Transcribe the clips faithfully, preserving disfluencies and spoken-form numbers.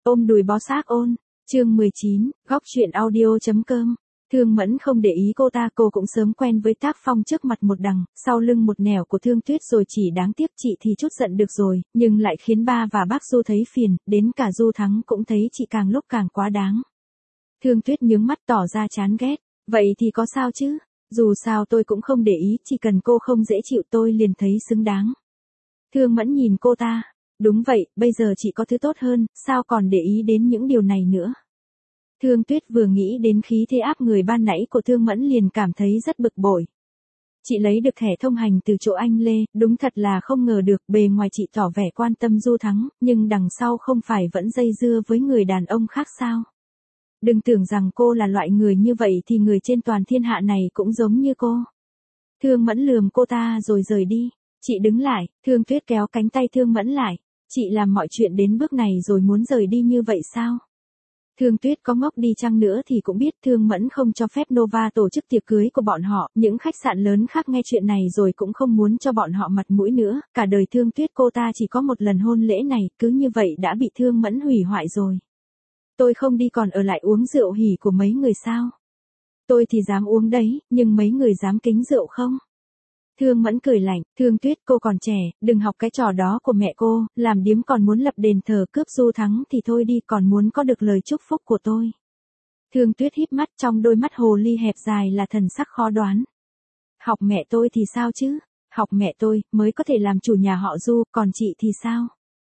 Ôm đùi bó xác ôn. Chương mười chín, góc truyện audio.com. Thương Mẫn không để ý cô ta, cô cũng sớm quen với tác phong trước mặt một đằng, sau lưng một nẻo của Thương Tuyết rồi, chỉ đáng tiếc chị thì chút giận được rồi, nhưng lại khiến ba và bác Du thấy phiền, đến cả Du Thắng cũng thấy chị càng lúc càng quá đáng. Thương Tuyết nhướng mắt tỏ ra chán ghét, vậy thì có sao chứ, dù sao tôi cũng không để ý, chỉ cần cô không dễ chịu tôi liền thấy xứng đáng. Thương Mẫn nhìn cô ta, đúng vậy, bây giờ chị có thứ tốt hơn, sao còn để ý đến những điều này nữa. Thương Tuyết vừa nghĩ đến khí thế áp người ban nãy của Thương Mẫn liền cảm thấy rất bực bội. Chị lấy được thẻ thông hành từ chỗ anh Lê, đúng thật là không ngờ được, bề ngoài chị tỏ vẻ quan tâm Du Thắng, nhưng đằng sau không phải vẫn dây dưa với người đàn ông khác sao. Đừng tưởng rằng cô là loại người như vậy thì người trên toàn thiên hạ này cũng giống như cô. Thương Mẫn lườm cô ta rồi rời đi. Chị đứng lại, Thương Tuyết kéo cánh tay Thương Mẫn lại. Chị làm mọi chuyện đến bước này rồi muốn rời đi như vậy sao? Thương Tuyết có ngốc đi chăng nữa thì cũng biết Thương Mẫn không cho phép Nova tổ chức tiệc cưới của bọn họ. Những khách sạn lớn khác nghe chuyện này rồi cũng không muốn cho bọn họ mặt mũi nữa. Cả đời Thương Tuyết cô ta chỉ có một lần hôn lễ này, cứ như vậy đã bị Thương Mẫn hủy hoại rồi. Tôi không đi còn ở lại uống rượu hỉ của mấy người sao? Tôi thì dám uống đấy, nhưng mấy người dám kính rượu không? Thương Mẫn cười lạnh, Thương Tuyết cô còn trẻ, đừng học cái trò đó của mẹ cô, làm điếm còn muốn lập đền thờ cướp Du Thắng thì thôi đi, còn muốn có được lời chúc phúc của tôi. Thương Tuyết híp mắt, trong đôi mắt hồ ly hẹp dài là thần sắc khó đoán. Học mẹ tôi thì sao chứ? Học mẹ tôi mới có thể làm chủ nhà họ Du, còn chị thì sao?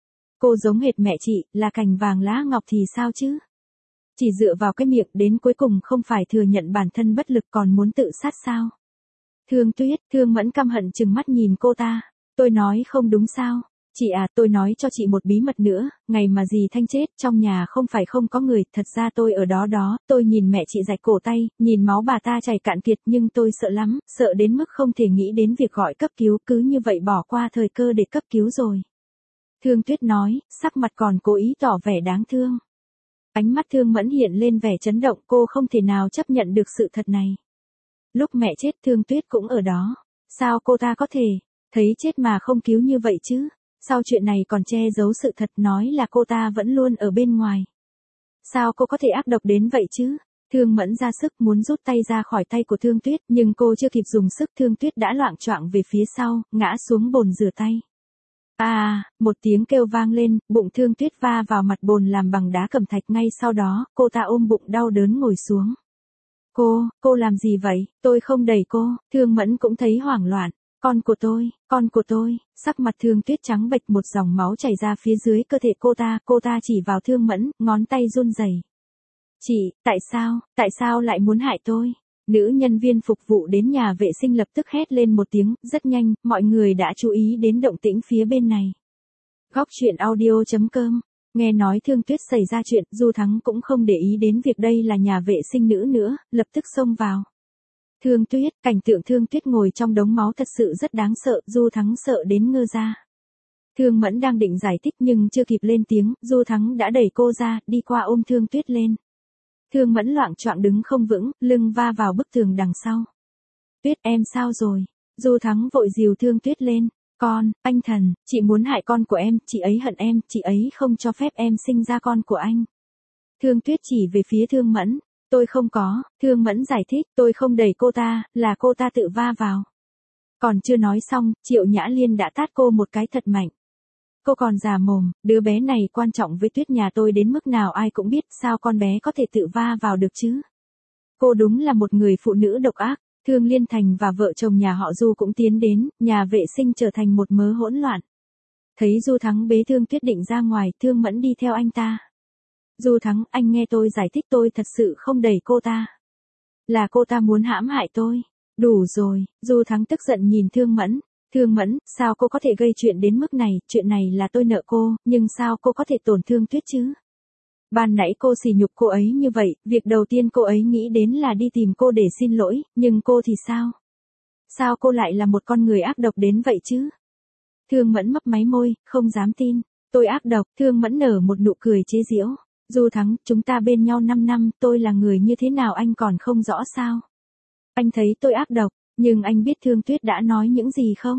Cô giống hệt mẹ chị, là cành vàng lá ngọc thì sao chứ? Chỉ dựa vào cái miệng đến cuối cùng không phải thừa nhận bản thân bất lực còn muốn tự sát sao? Thương Tuyết, Thương Mẫn căm hận chừng mắt nhìn cô ta. Tôi nói không đúng sao? Chị à, tôi nói cho chị một bí mật nữa, ngày mà dì Thanh chết, trong nhà không phải không có người, thật ra tôi ở đó đó, tôi nhìn mẹ chị rạch cổ tay, nhìn máu bà ta chảy cạn kiệt, nhưng tôi sợ lắm, sợ đến mức không thể nghĩ đến việc gọi cấp cứu, cứ như vậy bỏ qua thời cơ để cấp cứu rồi. Thương Tuyết nói, sắc mặt còn cố ý tỏ vẻ đáng thương. Ánh mắt Thương Mẫn hiện lên vẻ chấn động, cô không thể nào chấp nhận được sự thật này. Lúc mẹ chết Thương Tuyết cũng ở đó. Sao cô ta có thể thấy chết mà không cứu như vậy chứ? Sao chuyện này còn che giấu sự thật, nói là cô ta vẫn luôn ở bên ngoài? Sao cô có thể ác độc đến vậy chứ? Thương Mẫn ra sức muốn rút tay ra khỏi tay của Thương Tuyết, nhưng cô chưa kịp dùng sức Thương Tuyết đã loạng choạng về phía sau, ngã xuống bồn rửa tay. À, một tiếng kêu vang lên, bụng Thương Tuyết va vào mặt bồn làm bằng đá cẩm thạch, ngay sau đó, cô ta ôm bụng đau đớn ngồi xuống. Cô, cô làm gì vậy? Tôi không đẩy cô. Thương Mẫn cũng thấy hoảng loạn. Con của tôi, con của tôi. Sắc mặt Thương Tuyết trắng bệch, một dòng máu chảy ra phía dưới cơ thể cô ta, cô ta chỉ vào Thương Mẫn, ngón tay run rẩy. Chị, tại sao, tại sao lại muốn hại tôi? Nữ nhân viên phục vụ đến nhà vệ sinh lập tức hét lên một tiếng, rất nhanh, mọi người đã chú ý đến động tĩnh phía bên này. Góc truyện audio.com. Nghe nói Thương Tuyết xảy ra chuyện, Du Thắng cũng không để ý đến việc đây là nhà vệ sinh nữ nữa, lập tức xông vào. Thương Tuyết, cảnh tượng Thương Tuyết ngồi trong đống máu thật sự rất đáng sợ, Du Thắng sợ đến ngơ ra. Thương Mẫn đang định giải thích nhưng chưa kịp lên tiếng, Du Thắng đã đẩy cô ra, đi qua ôm Thương Tuyết lên. Thương Mẫn loạng choạng đứng không vững, lưng va vào bức tường đằng sau. Tuyết, em sao rồi? Du Thắng vội dìu Thương Tuyết lên. Con, anh thần, chị muốn hại con của em, chị ấy hận em, chị ấy không cho phép em sinh ra con của anh. Thương Tuyết chỉ về phía Thương Mẫn. Tôi không có, Thương Mẫn giải thích, tôi không đẩy cô ta, là cô ta tự va vào. Còn chưa nói xong, Triệu Nhã Liên đã tát cô một cái thật mạnh. Cô còn già mồm, đứa bé này quan trọng với Tuyết nhà tôi đến mức nào ai cũng biết, sao con bé có thể tự va vào được chứ? Cô đúng là một người phụ nữ độc ác. Thương Liên Thành và vợ chồng nhà họ Du cũng tiến đến, nhà vệ sinh trở thành một mớ hỗn loạn. Thấy Du Thắng bế Thương Tuyết định ra ngoài, Thương Mẫn đi theo anh ta. Du Thắng, anh nghe tôi giải thích, tôi thật sự không đẩy cô ta. Là cô ta muốn hãm hại tôi. Đủ rồi, Du Thắng tức giận nhìn Thương Mẫn. Thương Mẫn, sao cô có thể gây chuyện đến mức này, chuyện này là tôi nợ cô, nhưng sao cô có thể tổn thương Tuyết chứ? Ban nãy cô sỉ nhục cô ấy như vậy, việc đầu tiên cô ấy nghĩ đến là đi tìm cô để xin lỗi, nhưng cô thì sao? Sao cô lại là một con người ác độc đến vậy chứ? Thương Mẫn mấp máy môi, không dám tin. Tôi ác độc, Thương Mẫn nở một nụ cười chế giễu. Du Thắng, chúng ta bên nhau năm năm, tôi là người như thế nào anh còn không rõ sao? Anh thấy tôi ác độc, nhưng anh biết Thương Tuyết đã nói những gì không?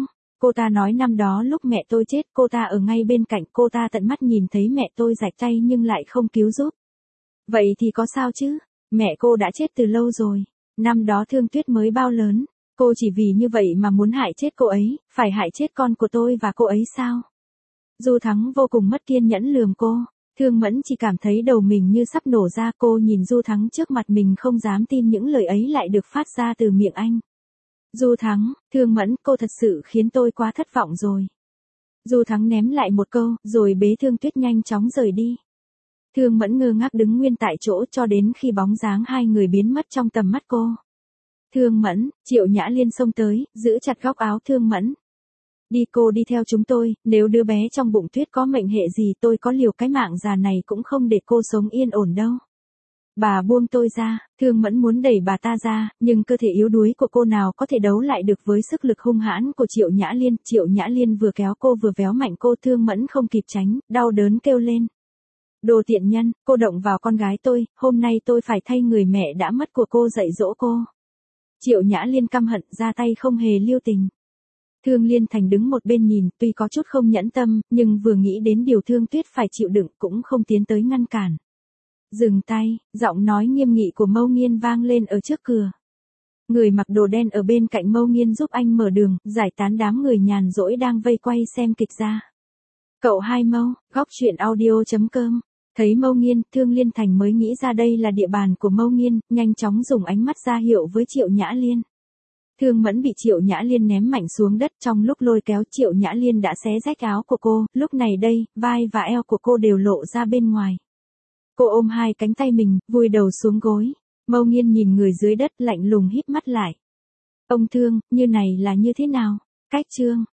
Cô ta nói năm đó lúc mẹ tôi chết cô ta ở ngay bên cạnh, cô ta tận mắt nhìn thấy mẹ tôi rạch tay nhưng lại không cứu giúp. Vậy thì có sao chứ, mẹ cô đã chết từ lâu rồi, năm đó Thương Tuyết mới bao lớn, cô chỉ vì như vậy mà muốn hại chết cô ấy, phải hại chết con của tôi và cô ấy sao? Du Thắng vô cùng mất kiên nhẫn lườm cô, Thương Mẫn chỉ cảm thấy đầu mình như sắp nổ ra, cô nhìn Du Thắng trước mặt mình không dám tin những lời ấy lại được phát ra từ miệng anh. Du Thắng, Thương Mẫn, cô thật sự khiến tôi quá thất vọng rồi. Du Thắng ném lại một câu, rồi bế Thương Tuyết nhanh chóng rời đi. Thương Mẫn ngơ ngác đứng nguyên tại chỗ cho đến khi bóng dáng hai người biến mất trong tầm mắt cô. Thương Mẫn, Triệu Nhã Liên xông tới, giữ chặt góc áo Thương Mẫn. Đi cô đi theo chúng tôi, nếu đứa bé trong bụng Tuyết có mệnh hệ gì tôi có liều cái mạng già này cũng không để cô sống yên ổn đâu. Bà buông tôi ra, Thương Mẫn muốn đẩy bà ta ra, nhưng cơ thể yếu đuối của cô nào có thể đấu lại được với sức lực hung hãn của Triệu Nhã Liên. Triệu Nhã Liên vừa kéo cô vừa véo mạnh cô, Thương Mẫn không kịp tránh, đau đớn kêu lên. Đồ tiện nhân, cô động vào con gái tôi, hôm nay tôi phải thay người mẹ đã mất của cô dạy dỗ cô. Triệu Nhã Liên căm hận ra tay không hề lưu tình. Thương Liên Thành đứng một bên nhìn, tuy có chút không nhẫn tâm, nhưng vừa nghĩ đến điều Thương Tuyết phải chịu đựng cũng không tiến tới ngăn cản. Dừng tay, giọng nói nghiêm nghị của Mâu Nghiên vang lên ở trước cửa. Người mặc đồ đen ở bên cạnh Mâu Nghiên giúp anh mở đường, giải tán đám người nhàn rỗi đang vây quay xem kịch ra. Cậu hai Mâu, góc truyện audio chấm com. Thấy Mâu Nghiên, Thương Liên Thành mới nghĩ ra đây là địa bàn của Mâu Nghiên, nhanh chóng dùng ánh mắt ra hiệu với Triệu Nhã Liên. Thương Mẫn bị Triệu Nhã Liên ném mạnh xuống đất, trong lúc lôi kéo Triệu Nhã Liên đã xé rách áo của cô, lúc này đây, vai và eo của cô đều lộ ra bên ngoài. Cô ôm hai cánh tay mình, vùi đầu xuống gối. Mâu Nghiên nhìn người dưới đất lạnh lùng híp mắt lại. Ông Thương, như này là như thế nào? Cách chương.